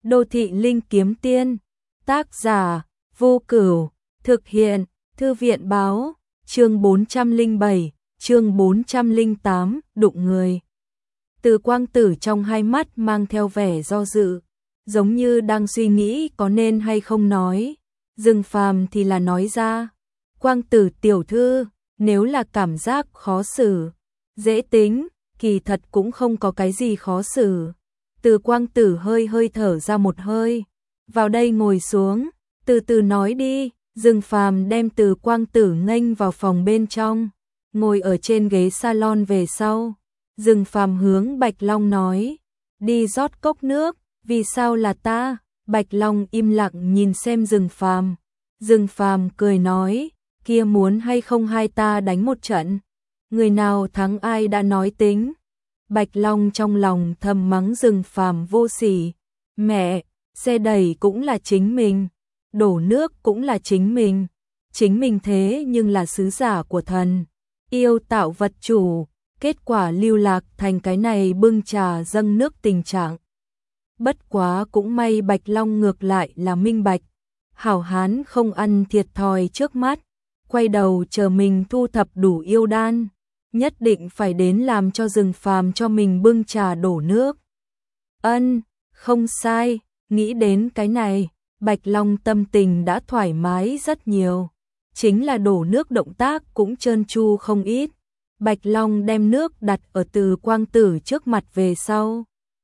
Đô thị linh kiếm tiên. Tác giả Vô Cửu. Thực hiện Thư viện báo. Chương 407, chương 408, đụng người. Từ Quang Tử trong hai mắt mang theo vẻ do dự, giống như đang suy nghĩ có nên hay không nói. Dương Phàm thì là nói ra. Quang Tử tiểu thư, nếu là cảm giác khó xử, dễ tính, kỳ thật cũng không có cái gì khó xử. Từ Quang Tử hơi hơi thở ra một hơi. Vào đây ngồi xuống, từ từ nói đi. Dương Phàm đem Từ Quang Tử nghênh vào phòng bên trong, ngồi ở trên ghế salon về sau. Dương Phàm hướng Bạch Long nói, đi rót cốc nước. Vì sao là ta? Bạch Long im lặng nhìn xem Dương Phàm. Dương Phàm cười nói, kia muốn hay không hai ta đánh một trận, người nào thắng ai đã nói tính. Bạch Long trong lòng thầm mắng Dương Phàm vô sỉ. Mẹ, xe đẩy cũng là chính mình, đổ nước cũng là chính mình thế nhưng là sứ giả của thần, yêu tạo vật chủ, kết quả lưu lạc thành cái này bưng trà dâng nước tình trạng. Bất quá cũng may Bạch Long ngược lại là minh bạch, hảo hán không ăn thiệt thòi trước mắt, quay đầu chờ mình thu thập đủ yêu đan, nhất định phải đến làm cho Dương Phàm cho mình bưng trà đổ nước. Ân, không sai, nghĩ đến cái này, Bạch Long tâm tình đã thoải mái rất nhiều, chính là đổ nước động tác cũng trơn tru không ít. Bạch Long đem nước đặt ở Từ Quang Tử trước mặt về sau.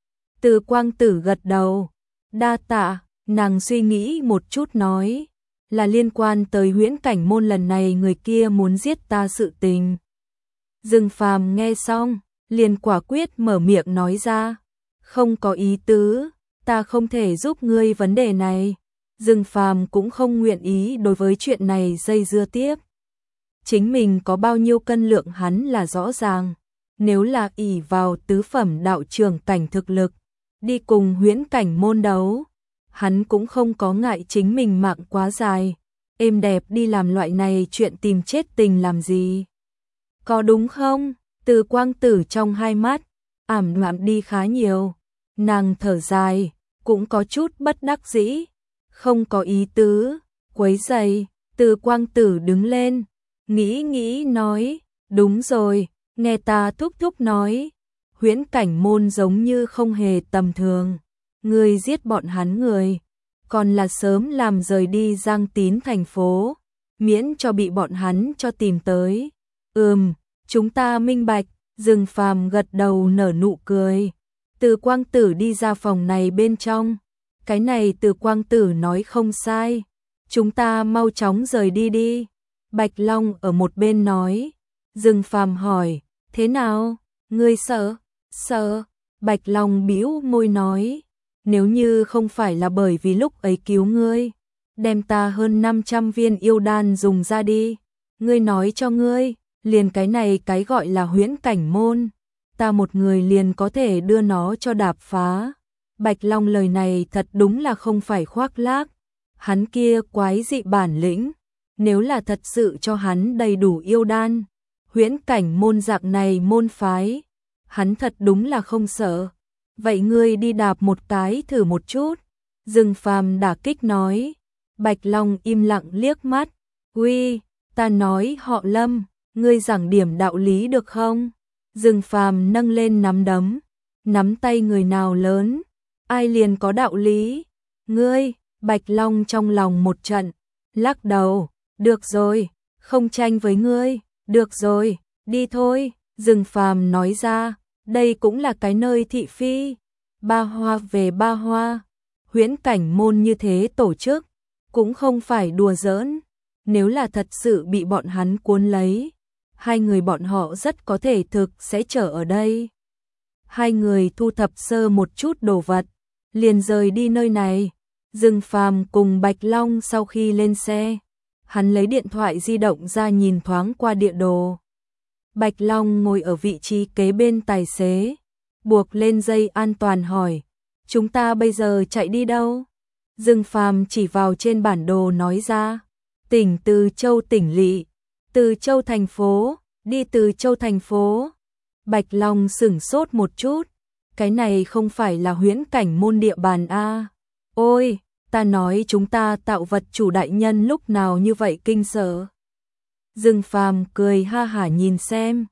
Từ Quang Tử gật đầu, đa tạ. Nàng suy nghĩ một chút nói, là liên quan tới Huyễn Cảnh Môn lần này người kia muốn giết ta sự tình. Dương Phàm nghe xong, liền quả quyết mở miệng nói ra, không có ý tứ, ta không thể giúp ngươi vấn đề này. Dương Phàm cũng không nguyện ý đối với chuyện này dây dưa tiếp. Chính mình có bao nhiêu cân lượng hắn là rõ ràng, nếu là ỷ vào tứ phẩm đạo trưởng cảnh thực lực, đi cùng Huyễn Cảnh Môn đấu, hắn cũng không có ngại chính mình mạng quá dài, êm đẹp đi làm loại này chuyện tìm chết tình làm gì. Có đúng không? Từ Quang Tử trong hai mắt ảm đạm đi khá nhiều, nàng thở dài, cũng có chút bất đắc dĩ, không có ý tứ, quấy rầy. Từ Quang Tử đứng lên, nghĩ nói, đúng rồi, nghe ta thúc thúc nói, Huyễn Cảnh Môn giống như không hề tầm thường, người giết bọn hắn người, còn là sớm làm rời đi Giang Tín thành phố, miễn cho bị bọn hắn cho tìm tới. Chúng ta minh bạch. Dương Phàm gật đầu nở nụ cười. Từ Quang Tử đi ra phòng này bên trong, cái này Từ Quang Tử nói không sai, chúng ta mau chóng rời đi đi. Bạch Long ở một bên nói. Dương Phàm hỏi, thế nào, ngươi sợ? Sợ? Bạch Long bĩu môi nói, nếu như không phải là bởi vì lúc ấy cứu ngươi, đem ta hơn 500 viên yêu đan dùng ra đi, ngươi nói cho ngươi, liền cái này cái gọi là Huyễn Cảnh Môn, ta một người liền có thể đưa nó cho đạp phá. Bạch Long lời này thật đúng là không phải khoác lác, hắn kia quái dị bản lĩnh, nếu là thật sự cho hắn đầy đủ yêu đan, Huyễn Cảnh Môn dạng này môn phái, hắn thật đúng là không sợ. Vậy ngươi đi đạp một cái thử một chút. Dương Phàm đả kích nói. Bạch Long im lặng liếc mắt. Uy, ta nói họ Lâm, ngươi giảng điểm đạo lý được không? Dương Phàm nâng lên nắm đấm, nắm tay người nào lớn, ai liền có đạo lý. Ngươi, Bạch Long trong lòng một trận, lắc đầu, được rồi, không tranh với ngươi, được rồi, đi thôi. Dương Phàm nói ra, đây cũng là cái nơi thị phi, ba hoa về ba hoa, Huyễn Cảnh Môn như thế tổ chức, cũng không phải đùa giỡn, nếu là thật sự bị bọn hắn cuốn lấy, hai người bọn họ rất có thể thực sẽ chờ ở đây. Hai người thu thập sơ một chút đồ vật, liền rời đi nơi này. Dương Phàm cùng Bạch Long sau khi lên xe, hắn lấy điện thoại di động ra nhìn thoáng qua địa đồ. Bạch Long ngồi ở vị trí kế bên tài xế, buộc lên dây an toàn hỏi, chúng ta bây giờ chạy đi đâu? Dương Phàm chỉ vào trên bản đồ nói ra, tỉnh Từ Châu tỉnh lỵ, Từ Châu thành phố, đi Từ Châu thành phố. Bạch Long sửng sốt một chút, cái này không phải là Huyễn Cảnh Môn địa bàn a? Ôi, ta nói chúng ta tạo vật chủ đại nhân lúc nào như vậy kinh sợ. Dương Phàm cười ha hả nhìn xem.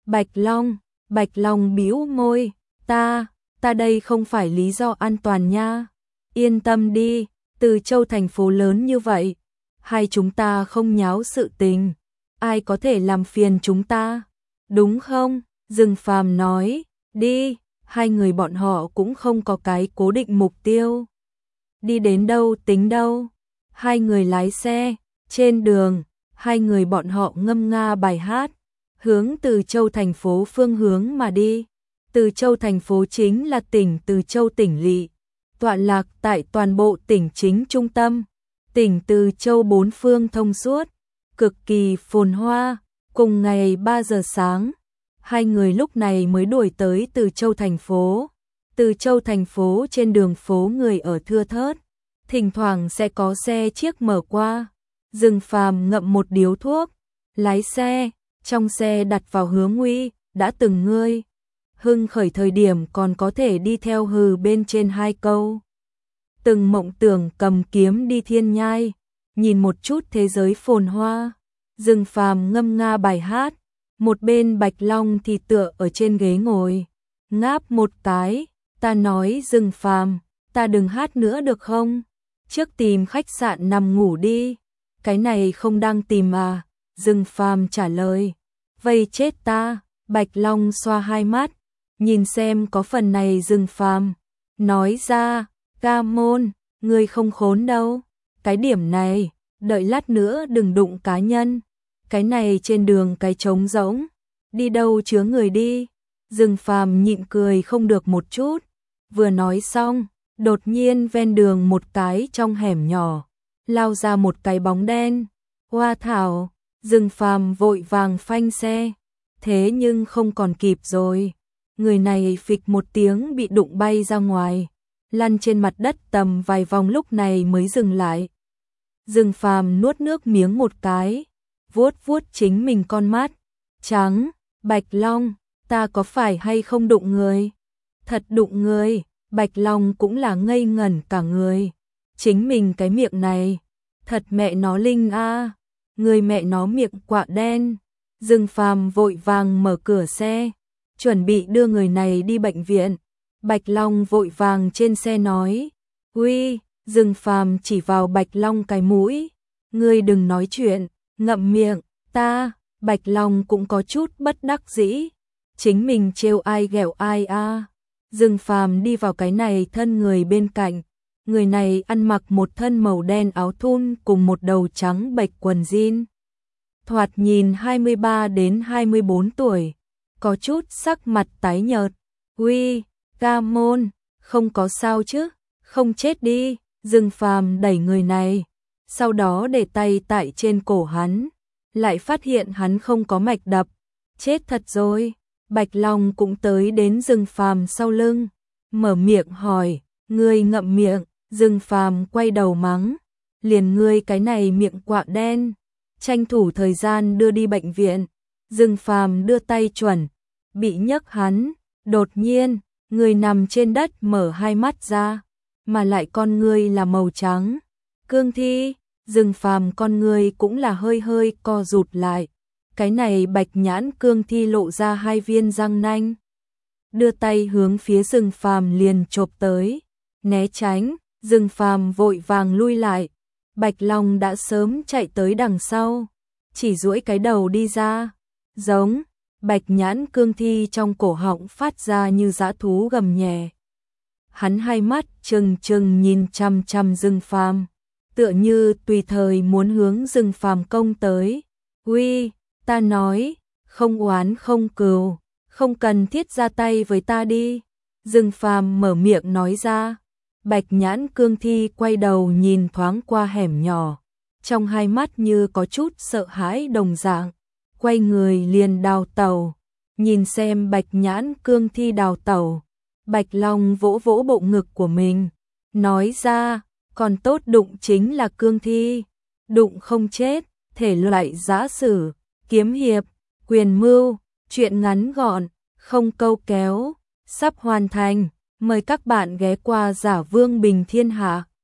Bạch Long bĩu môi, ta đây không phải lý do an toàn nha. Yên tâm đi, Từ Châu thành phố lớn như vậy, hai chúng ta không nháo sự tình, ai có thể làm phiền chúng ta, đúng không? Dương Phàm nói, đi, hai người bọn họ cũng không có cái cố định mục tiêu. Đi đến đâu tính đâu. Hai người lái xe, trên đường, hai người bọn họ ngâm nga bài hát, hướng Từ Châu thành phố phương hướng mà đi. Từ Châu thành phố chính là tỉnh Từ Châu tỉnh lỵ, tọa lạc tại toàn bộ tỉnh chính trung tâm. Tỉnh Từ Châu bốn phương thông suốt, cực kỳ phồn hoa. Cùng ngày 3 giờ sáng, hai người lúc này mới đuổi tới Từ Châu thành phố. Từ Châu thành phố trên đường phố người ở thưa thớt, thỉnh thoảng sẽ có xe chiếc mở qua. Dương Phàm ngậm một điếu thuốc, lái xe, trong xe đặt vào Hứa Nguy, đã từng ngươi hưng khởi thời điểm còn có thể đi theo hừ bên trên hai câu. Từng mộng tưởng cầm kiếm đi thiên nhai, nhìn một chút thế giới phồn hoa. Dương Phàm ngâm nga bài hát, một bên Bạch Long thì tựa ở trên ghế ngồi, ngáp một cái. Ta nói Dương Phàm, ta đừng hát nữa được không? Trước tìm khách sạn nằm ngủ đi. Cái này không đang tìm à? Dương Phàm trả lời. Vây chết ta. Bạch Long xoa hai mắt, nhìn xem có phần này. Dương Phàm nói ra, ca môn, ngươi không khốn đâu. Cái điểm này, đợi lát nữa đừng đụng cá nhân. Cái này trên đường cái trống rỗng, đi đâu chứa người đi. Dương Phàm nhịn cười không được một chút. Vừa nói xong, đột nhiên ven đường một cái trong hẻm nhỏ, lao ra một cái bóng đen. Hoa thảo, Dương Phàm vội vàng phanh xe, thế nhưng không còn kịp rồi. Người này phịch một tiếng bị đụng bay ra ngoài, lăn trên mặt đất tầm vài vòng lúc này mới dừng lại. Dương Phàm nuốt nước miếng một cái, vuốt vuốt chính mình con mắt trắng. Bạch Long, ta có phải hay không đụng người? Thật đụng người. Bạch Long cũng là ngây ngẩn cả người. Chính mình cái miệng này, thật mẹ nó linh a, người mẹ nó miệng quạ đen. Dương Phàm vội vàng mở cửa xe, chuẩn bị đưa người này đi bệnh viện. Bạch Long vội vàng trên xe nói, uy. Dương Phàm chỉ vào Bạch Long cái mũi, ngươi đừng nói chuyện, ngậm miệng. Ta. Bạch Long cũng có chút bất đắc dĩ, chính mình trêu ai ghẹo ai a. Dương Phàm đi vào cái này thân người bên cạnh, người này ăn mặc một thân màu đen áo thun cùng một đầu trắng bệch quần jean. Thoạt nhìn 23 đến 24 tuổi, có chút sắc mặt tái nhợt. Uy, ca môn, không có sao chứ, không chết đi. Dương Phàm đẩy người này, sau đó để tay tại trên cổ hắn, lại phát hiện hắn không có mạch đập. Chết thật rồi. Bạch Long cũng tới đến Dương Phàm sau lưng, mở miệng hỏi, ngươi ngậm miệng. Dương Phàm quay đầu mắng, liền ngươi cái này miệng quạ đen, tranh thủ thời gian đưa đi bệnh viện. Dương Phàm đưa tay chuẩn bị nhấc hắn, đột nhiên người nằm trên đất mở hai mắt ra, mà lại con ngươi là màu trắng. Cương thi. Dương Phàm con ngươi cũng là hơi hơi co rụt lại. Cái này bạch nhãn cương thi lộ ra hai viên răng nanh, đưa tay hướng phía Dương Phàm liền chộp tới. Né tránh. Dương Phàm vội vàng lui lại. Bạch Long đã sớm chạy tới đằng sau, chỉ duỗi cái đầu đi ra, giống. Bạch nhãn cương thi trong cổ họng phát ra như dã thú gầm nhẹ. Hắn hai mắt trừng trừng nhìn chằm chằm Dương Phàm, tựa như tùy thời muốn hướng Dương Phàm công tới. Uy, ta nói, không oán không cừu, không cần thiết ra tay với ta đi. Dương Phàm mở miệng nói ra. Bạch nhãn cương thi quay đầu nhìn thoáng qua hẻm nhỏ, trong hai mắt như có chút sợ hãi đồng dạng, quay người liền đào tẩu. Nhìn xem bạch nhãn cương thi đào tẩu, Bạch Long vỗ vỗ bộ ngực của mình, nói ra, còn tốt đụng chính là cương thi, đụng không chết. Thể loại giã sử, kiếm hiệp, quyền mưu, truyện ngắn gọn, không câu kéo, sắp hoàn thành. Mời các bạn ghé qua Giả Vương Bình Thiên Hạ.